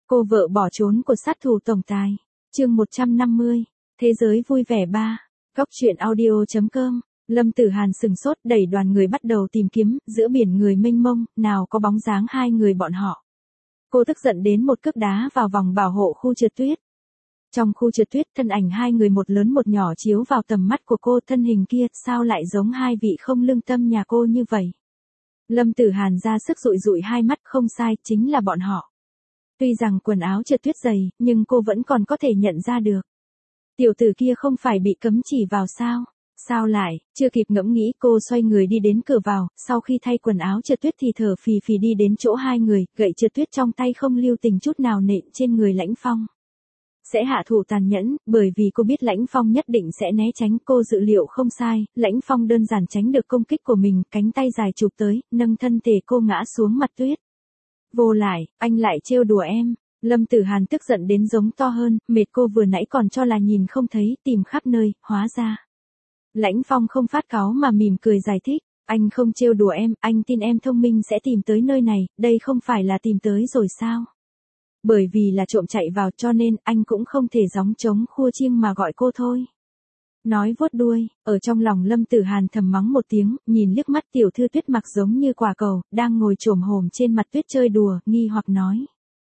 Cô vợ bỏ trốn của sát thủ tổng tài. Chương 150. Thế giới vui vẻ 3. Góc truyện audio.com. Lâm Tử Hàn sừng sốt đẩy đoàn người bắt đầu tìm kiếm, giữa biển người mênh mông, nào có bóng dáng hai người bọn họ. Cô tức giận đến một cước đá vào vòng bảo hộ khu trượt tuyết. Trong khu trượt tuyết, thân ảnh hai người một lớn một nhỏ chiếu vào tầm mắt của cô, thân hình kia, sao lại giống hai vị không lương tâm nhà cô như vậy? Lâm Tử Hàn ra sức dụi dụi hai mắt, không sai, chính là bọn họ. Tuy rằng quần áo trượt tuyết dày, nhưng cô vẫn còn có thể nhận ra được. Tiểu tử kia không phải bị cấm chỉ vào sao? Sao lại, chưa kịp ngẫm nghĩ cô xoay người đi đến cửa vào, sau khi thay quần áo trượt tuyết thì thở phì phì đi đến chỗ hai người, gậy trượt tuyết trong tay không lưu tình chút nào nện trên người Lãnh Phong. Sẽ hạ thủ tàn nhẫn, bởi vì cô biết Lãnh Phong nhất định sẽ né tránh, cô dự liệu không sai, Lãnh Phong đơn giản tránh được công kích của mình, cánh tay dài chụp tới, nâng thân thể cô ngã xuống mặt tuyết. Vô lại, anh lại trêu đùa em. Lâm Tử Hàn tức giận đến giống to hơn, mệt cô vừa nãy còn cho là nhìn không thấy, tìm khắp nơi, hóa ra. Lãnh Phong không phát cáu mà mỉm cười giải thích, anh không trêu đùa em, anh tin em thông minh sẽ tìm tới nơi này, đây không phải là tìm tới rồi sao? Bởi vì là trộm chạy vào cho nên anh cũng không thể gióng trống khua chiêng mà gọi cô thôi. Nói vuốt đuôi, ở trong lòng Lâm Tử Hàn thầm mắng một tiếng, nhìn liếc mắt tiểu thư tuyết mặc giống như quả cầu, đang ngồi chồm hổm trên mặt tuyết chơi đùa, nghi hoặc nói.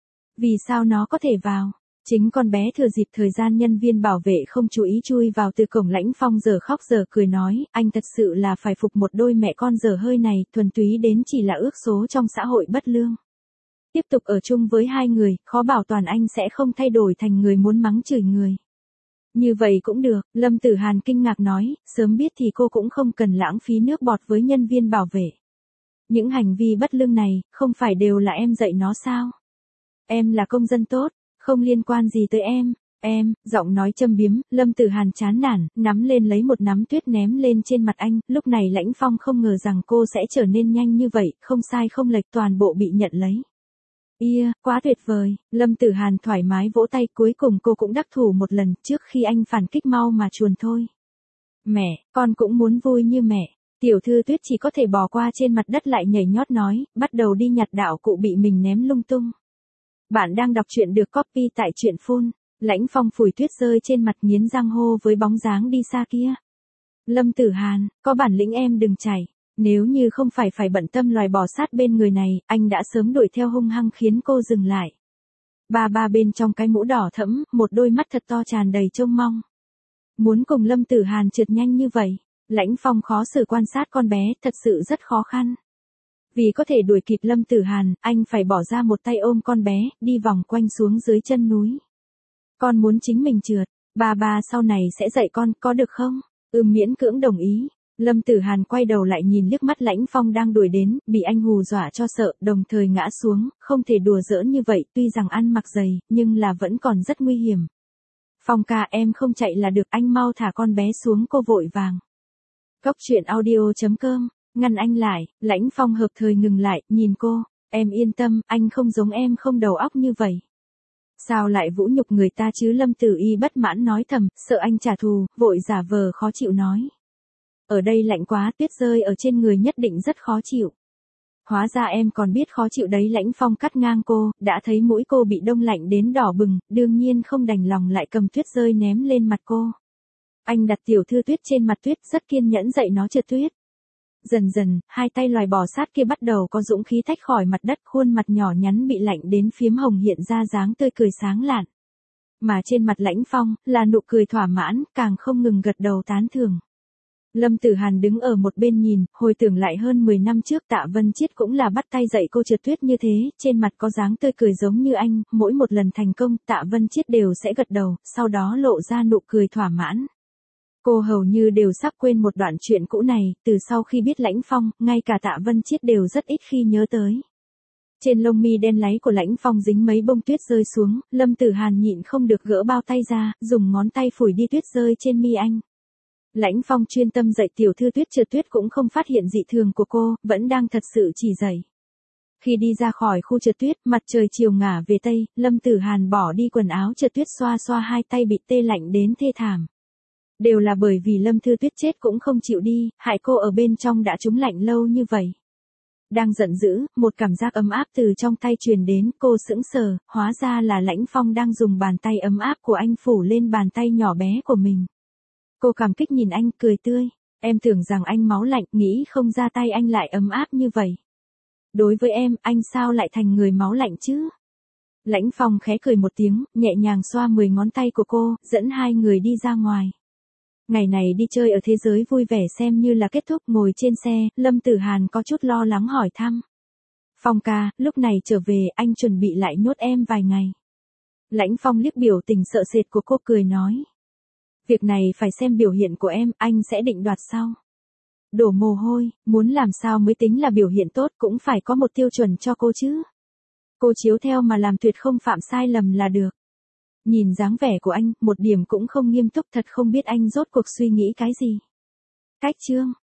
Vì sao nó có thể vào? Chính con bé thừa dịp thời gian nhân viên bảo vệ không chú ý chui vào từ cổng. Lãnh Phong giờ khóc giờ cười nói, anh thật sự là phải phục một đôi mẹ con dở hơi này, thuần túy đến chỉ là ước số trong xã hội bất lương. Tiếp tục ở chung với hai người, khó bảo toàn anh sẽ không thay đổi thành người muốn mắng chửi người. Như vậy cũng được, Lâm Tử Hàn kinh ngạc nói, sớm biết thì cô cũng không cần lãng phí nước bọt với nhân viên bảo vệ. Những hành vi bất lương này, không phải đều là em dạy nó sao? Em là công dân tốt, không liên quan gì tới em, giọng nói châm biếm, Lâm Tử Hàn chán nản, nắm lên lấy một nắm tuyết ném lên trên mặt anh, lúc này Lãnh Phong không ngờ rằng cô sẽ trở nên nhanh như vậy, không sai không lệch toàn bộ bị nhận lấy. Quá tuyệt vời, Lâm Tử Hàn thoải mái vỗ tay, cuối cùng cô cũng đắc thủ một lần, trước khi anh phản kích mau mà chuồn thôi. Mẹ, con cũng muốn vui như mẹ. Tiểu thư tuyết chỉ có thể bò qua trên mặt đất lại nhảy nhót nói, bắt đầu đi nhặt đạo cụ bị mình ném lung tung. Bạn đang đọc truyện được copy tại truyện phun. Lãnh Phong phủi tuyết rơi trên mặt nghiến răng hô với bóng dáng đi xa kia. Lâm Tử Hàn, có bản lĩnh em đừng chảy. Nếu như không phải bận tâm loài bò sát bên người này, anh đã sớm đuổi theo hung hăng khiến cô dừng lại. Ba bên trong cái mũ đỏ thẫm, một đôi mắt thật to tràn đầy trông mong. Muốn cùng Lâm Tử Hàn trượt nhanh như vậy, Lãnh Phong khó xử quan sát con bé, thật sự rất khó khăn. Vì có thể đuổi kịp Lâm Tử Hàn, anh phải bỏ ra một tay ôm con bé, đi vòng quanh xuống dưới chân núi. Con muốn chính mình trượt, ba sau này sẽ dạy con, có được không? Miễn cưỡng đồng ý. Lâm Tử Hàn quay đầu lại nhìn liếc mắt Lãnh Phong đang đuổi đến, bị anh hù dọa cho sợ, đồng thời ngã xuống, không thể đùa giỡn như vậy, tuy rằng ăn mặc dày, nhưng là vẫn còn rất nguy hiểm. Phong ca em không chạy là được, anh mau thả con bé xuống, cô vội vàng. Góc truyện audio.com, ngăn anh lại, Lãnh Phong hợp thời ngừng lại, nhìn cô, em yên tâm, anh không giống em không đầu óc như vậy. Sao lại vũ nhục người ta chứ? Lâm Tử Y bất mãn nói thầm, sợ anh trả thù, vội giả vờ khó chịu nói. Ở đây lạnh quá, tuyết rơi ở trên người nhất định rất khó chịu. Hóa ra em còn biết khó chịu đấy. Lãnh Phong cắt ngang cô, đã thấy mũi cô bị đông lạnh đến đỏ bừng, đương nhiên không đành lòng lại cầm tuyết rơi ném lên mặt cô. Anh đặt tiểu thư tuyết trên mặt tuyết, rất kiên nhẫn dạy nó trượt tuyết. Dần dần, hai tay loài bò sát kia bắt đầu có dũng khí tách khỏi mặt đất, khuôn mặt nhỏ nhắn bị lạnh đến phiếm hồng hiện ra dáng tươi cười sáng lạn. Mà trên mặt Lãnh Phong, là nụ cười thỏa mãn, càng không ngừng gật đầu tán thưởng. Lâm Tử Hàn đứng ở một bên nhìn, hồi tưởng lại hơn 10 năm trước Tạ Vân Chiết cũng là bắt tay dạy cô trượt tuyết như thế, trên mặt có dáng tươi cười giống như anh, mỗi một lần thành công Tạ Vân Chiết đều sẽ gật đầu, sau đó lộ ra nụ cười thỏa mãn. Cô hầu như đều sắp quên một đoạn chuyện cũ này, từ sau khi biết Lãnh Phong, ngay cả Tạ Vân Chiết đều rất ít khi nhớ tới. Trên lông mi đen láy của Lãnh Phong dính mấy bông tuyết rơi xuống, Lâm Tử Hàn nhịn không được gỡ bao tay ra, dùng ngón tay phủi đi tuyết rơi trên mi anh. Lãnh Phong chuyên tâm dạy tiểu thư tuyết trượt tuyết cũng không phát hiện dị thường của cô, vẫn đang thật sự chỉ dạy. Khi đi ra khỏi khu trượt tuyết, mặt trời chiều ngả về tây, Lâm Tử Hàn bỏ đi quần áo trượt tuyết, xoa xoa hai tay bị tê lạnh đến thê thảm. Đều là bởi vì Lâm Thư Tuyết chết cũng không chịu đi, hại cô ở bên trong đã trúng lạnh lâu như vậy. Đang giận dữ, một cảm giác ấm áp từ trong tay truyền đến, cô sững sờ, hóa ra là Lãnh Phong đang dùng bàn tay ấm áp của anh phủ lên bàn tay nhỏ bé của mình. Cô cảm kích nhìn anh, cười tươi. Em tưởng rằng anh máu lạnh, nghĩ không ra tay anh lại ấm áp như vậy. Đối với em, anh sao lại thành người máu lạnh chứ? Lãnh Phong khẽ cười một tiếng, nhẹ nhàng xoa 10 ngón tay của cô, dẫn hai người đi ra ngoài. Ngày này đi chơi ở thế giới vui vẻ xem như là kết thúc. Ngồi trên xe, Lâm Tử Hàn có chút lo lắng hỏi thăm. Phong ca, lúc này trở về anh chuẩn bị lại nhốt em vài ngày. Lãnh Phong liếc biểu tình sợ sệt của cô cười nói. Việc này phải xem biểu hiện của em, anh sẽ định đoạt sau. Đổ mồ hôi, muốn làm sao mới tính là biểu hiện tốt cũng phải có một tiêu chuẩn cho cô chứ. Cô chiếu theo mà làm, tuyệt không phạm sai lầm là được. Nhìn dáng vẻ của anh, một điểm cũng không nghiêm túc, thật không biết anh rốt cuộc suy nghĩ cái gì. Cách chương